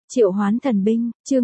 Triệu hoán thần binh, chương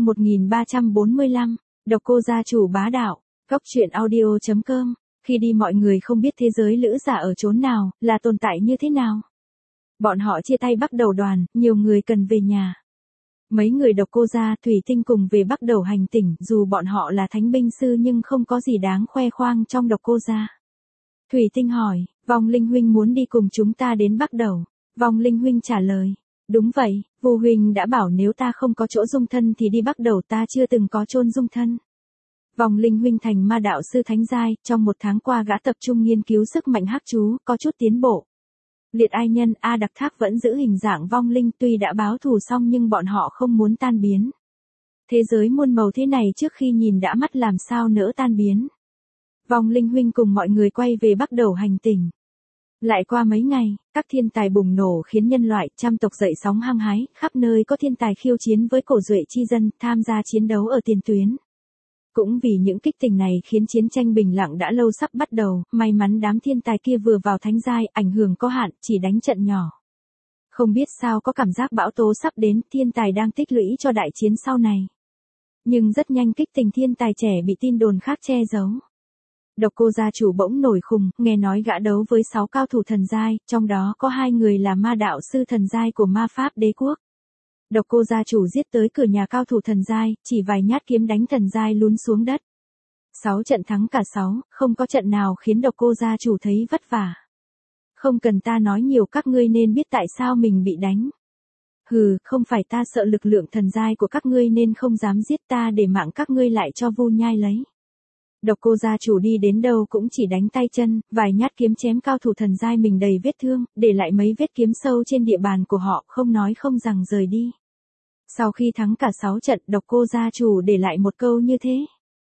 1345, độc cô gia chủ bá đạo, góc truyện audio.com, khi đi mọi người không biết thế giới lữ giả ở chốn nào, là tồn tại như thế nào. Bọn họ chia tay bắt đầu đoàn, nhiều người cần về nhà. Mấy người độc cô gia Thủy Tinh cùng về bắt đầu hành tỉnh, dù bọn họ là thánh binh sư nhưng không có gì đáng khoe khoang trong độc cô gia. Thủy Tinh hỏi, Vong Linh huynh muốn đi cùng chúng ta đến bắt đầu. Vong Linh huynh trả lời, đúng vậy, Vu huynh đã bảo nếu ta không có chỗ dung thân thì đi bắt đầu, ta chưa từng có chôn dung thân. Vong Linh huynh thành ma đạo sư thánh giai, trong một tháng qua gã tập trung nghiên cứu sức mạnh hắc chú, có chút tiến bộ. Liệt ai nhân A Đặc Thác vẫn giữ hình dạng vong linh, tuy đã báo thù xong nhưng bọn họ không muốn tan biến. Thế giới muôn màu thế này trước khi nhìn đã mắt làm sao nỡ tan biến. Vong Linh huynh cùng mọi người quay về bắt đầu hành trình. Lại qua mấy ngày, các thiên tài bùng nổ khiến nhân loại trăm tộc dậy sóng hăng hái, khắp nơi có thiên tài khiêu chiến với cổ duệ chi dân, tham gia chiến đấu ở tiền tuyến. Cũng vì những kích tình này khiến chiến tranh bình lặng đã lâu sắp bắt đầu, may mắn đám thiên tài kia vừa vào thánh giai, ảnh hưởng có hạn, chỉ đánh trận nhỏ. Không biết sao có cảm giác bão tố sắp đến, thiên tài đang tích lũy cho đại chiến sau này. Nhưng rất nhanh kích tình thiên tài trẻ bị tin đồn khác che giấu. Độc cô gia chủ bỗng nổi khùng, nghe nói gã đấu với 6 cao thủ thần giai, trong đó có 2 người là ma đạo sư thần giai của ma pháp đế quốc. Độc cô gia chủ giết tới cửa nhà cao thủ thần giai, chỉ vài nhát kiếm đánh thần giai lún xuống đất. 6 trận thắng cả 6, không có trận nào khiến độc cô gia chủ thấy vất vả. Không cần ta nói nhiều, các ngươi nên biết tại sao mình bị đánh. Hừ, không phải ta sợ lực lượng thần giai của các ngươi nên không dám giết, ta để mạng các ngươi lại cho Vu Nhai lấy. Độc cô gia chủ đi đến đâu cũng chỉ đánh tay chân, vài nhát kiếm chém cao thủ thần giai mình đầy vết thương, để lại mấy vết kiếm sâu trên địa bàn của họ, không nói không rằng rời đi. Sau khi thắng cả 6 trận, độc cô gia chủ để lại một câu như thế.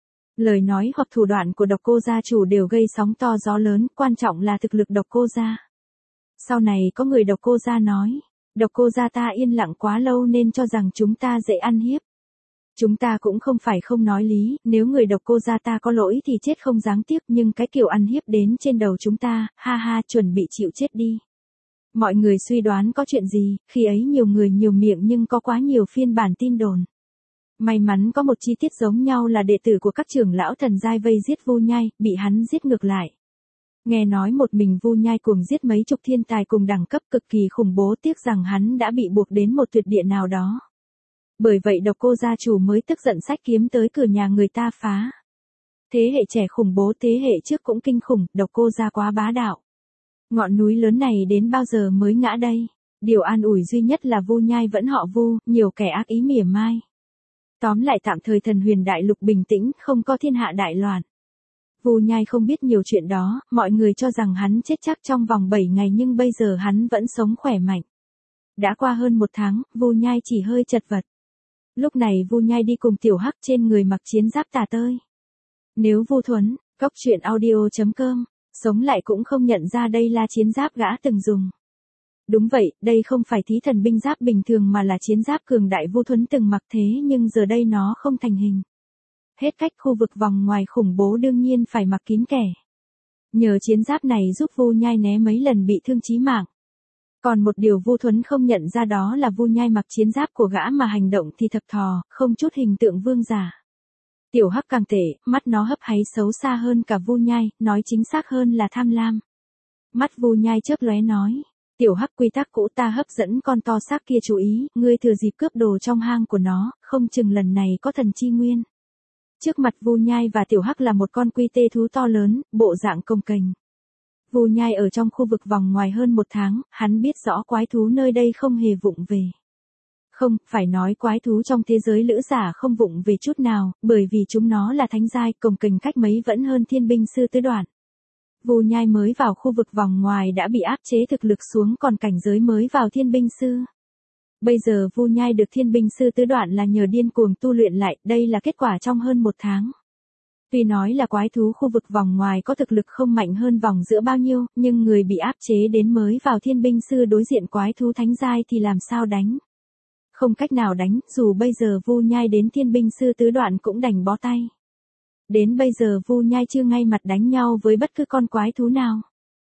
Lời nói hoặc thủ đoạn của độc cô gia chủ đều gây sóng to gió lớn, quan trọng là thực lực độc cô gia. Sau này có người độc cô gia nói, độc cô gia ta yên lặng quá lâu nên cho rằng chúng ta dễ ăn hiếp. Chúng ta cũng không phải không nói lý, nếu người độc cô gia ta có lỗi thì chết không đáng tiếc, nhưng cái kiểu ăn hiếp đến trên đầu chúng ta, ha ha, chuẩn bị chịu chết đi. Mọi người suy đoán có chuyện gì, khi ấy nhiều người nhiều miệng nhưng có quá nhiều phiên bản tin đồn. May mắn có một chi tiết giống nhau là đệ tử của các trưởng lão thần giai vây giết Vu Nhai, bị hắn giết ngược lại. Nghe nói một mình Vu Nhai cuồng giết mấy chục thiên tài cùng đẳng cấp cực kỳ khủng bố, tiếc rằng hắn đã bị buộc đến một tuyệt địa nào đó. Bởi vậy độc cô gia chủ mới tức giận xách kiếm tới cửa nhà người ta phá. Thế hệ trẻ khủng bố, thế hệ trước cũng kinh khủng, độc cô gia quá bá đạo. Ngọn núi lớn này đến bao giờ mới ngã đây? Điều an ủi duy nhất là Vu Nhai vẫn họ Vu, nhiều kẻ ác ý mỉa mai. Tóm lại tạm thời thần huyền đại lục bình tĩnh, không có thiên hạ đại loạn. Vu Nhai không biết nhiều chuyện đó, mọi người cho rằng hắn chết chắc trong vòng 7 ngày nhưng bây giờ hắn vẫn sống khỏe mạnh. Đã qua hơn 1 tháng, Vu Nhai chỉ hơi chật vật. Lúc này Vu Nhai đi cùng Tiểu Hắc, trên người mặc chiến giáp tà tơi. Nếu Vu Thuấn, góc truyện audio.com, sống lại cũng không nhận ra đây là chiến giáp gã từng dùng. Đúng vậy, đây không phải thí thần binh giáp bình thường mà là chiến giáp cường đại Vu Thuấn từng mặc, thế nhưng giờ đây nó không thành hình. Hết cách, khu vực vòng ngoài khủng bố đương nhiên phải mặc kín kẻ. Nhờ chiến giáp này giúp Vu Nhai né mấy lần bị thương chí mạng. Còn một điều Vu Thuấn không nhận ra đó là Vu Nhai mặc chiến giáp của gã mà hành động thì thập thò, không chút hình tượng vương giả. Tiểu Hắc càng tệ, mắt nó hấp háy xấu xa hơn cả Vu Nhai, nói chính xác hơn là tham lam. Mắt Vu Nhai chớp lóe nói, Tiểu Hắc, quy tắc cũ ta hấp dẫn con to xác kia chú ý, ngươi thừa dịp cướp đồ trong hang của nó, không chừng lần này có thần chi nguyên. Trước mặt Vu Nhai và Tiểu Hắc là một con quy tê thú to lớn, bộ dạng cồng kềnh. Vu Nhai ở trong khu vực vòng ngoài hơn 1 tháng, hắn biết rõ quái thú nơi đây không hề vụng về. Không, phải nói quái thú trong thế giới lữ giả không vụng về chút nào, bởi vì chúng nó là thánh giai, cồng kềnh cách mấy vẫn hơn thiên binh sư tứ đoạn. Vu Nhai mới vào khu vực vòng ngoài đã bị áp chế thực lực xuống, còn cảnh giới mới vào thiên binh sư. Bây giờ Vu Nhai được thiên binh sư tứ đoạn là nhờ điên cuồng tu luyện lại, đây là kết quả trong hơn 1 tháng. Tuy nói là quái thú khu vực vòng ngoài có thực lực không mạnh hơn vòng giữa bao nhiêu, nhưng người bị áp chế đến mới vào thiên binh sư đối diện quái thú thánh giai thì làm sao đánh? Không cách nào đánh, dù bây giờ Vu Nhai đến thiên binh sư tứ đoạn cũng đành bó tay. Đến bây giờ Vu Nhai chưa ngay mặt đánh nhau với bất cứ con quái thú nào.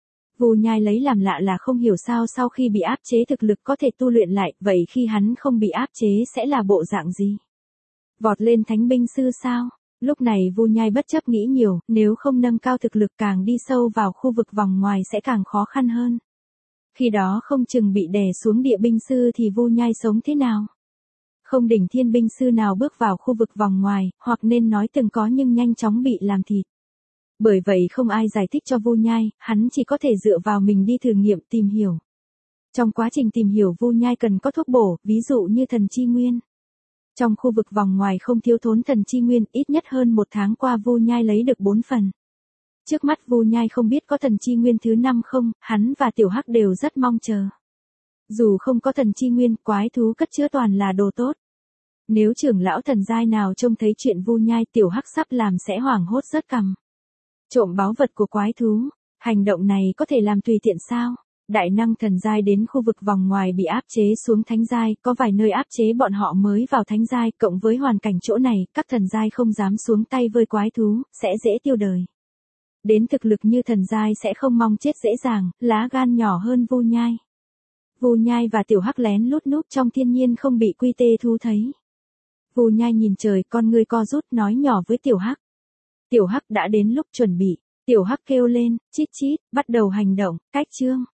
Vu Nhai lấy làm lạ là không hiểu sao sau khi bị áp chế thực lực có thể tu luyện lại, vậy khi hắn không bị áp chế sẽ là bộ dạng gì? Vọt lên thánh binh sư sao? Lúc này Vu Nhai bất chấp nghĩ nhiều, nếu không nâng cao thực lực càng đi sâu vào khu vực vòng ngoài sẽ càng khó khăn hơn. Khi đó không chừng bị đè xuống địa binh sư thì Vu Nhai sống thế nào? Không đỉnh thiên binh sư nào bước vào khu vực vòng ngoài, hoặc nên nói từng có nhưng nhanh chóng bị làm thịt. Bởi vậy không ai giải thích cho Vu Nhai, hắn chỉ có thể dựa vào mình đi thử nghiệm tìm hiểu. Trong quá trình tìm hiểu Vu Nhai cần có thuốc bổ, ví dụ như thần chi nguyên. Trong khu vực vòng ngoài không thiếu thốn thần chi nguyên, ít nhất hơn 1 tháng qua Vu Nhai lấy được 4 phần. Trước mắt Vu Nhai không biết có thần chi nguyên thứ 5 không, hắn và Tiểu Hắc đều rất mong chờ. Dù không có thần chi nguyên, quái thú cất chứa toàn là đồ tốt. Nếu trưởng lão thần giai nào trông thấy chuyện Vu Nhai Tiểu Hắc sắp làm sẽ hoảng hốt rớt cằm. Trộm báu vật của quái thú, hành động này có thể làm tùy tiện sao? Đại năng thần giai đến khu vực vòng ngoài bị áp chế xuống thánh giai, có vài nơi áp chế bọn họ mới vào thánh giai, cộng với hoàn cảnh chỗ này, các thần giai không dám xuống tay với quái thú, sẽ dễ tiêu đời. Đến thực lực như thần giai sẽ không mong chết dễ dàng, lá gan nhỏ hơn Vu Nhai. Vu Nhai và Tiểu Hắc lén lút núp trong thiên nhiên không bị quy tê thú thấy. Vu Nhai nhìn trời, con ngươi co rút nói nhỏ với Tiểu Hắc. Tiểu Hắc đã đến lúc chuẩn bị. Tiểu Hắc kêu lên, chít chít, bắt đầu hành động, cách chương.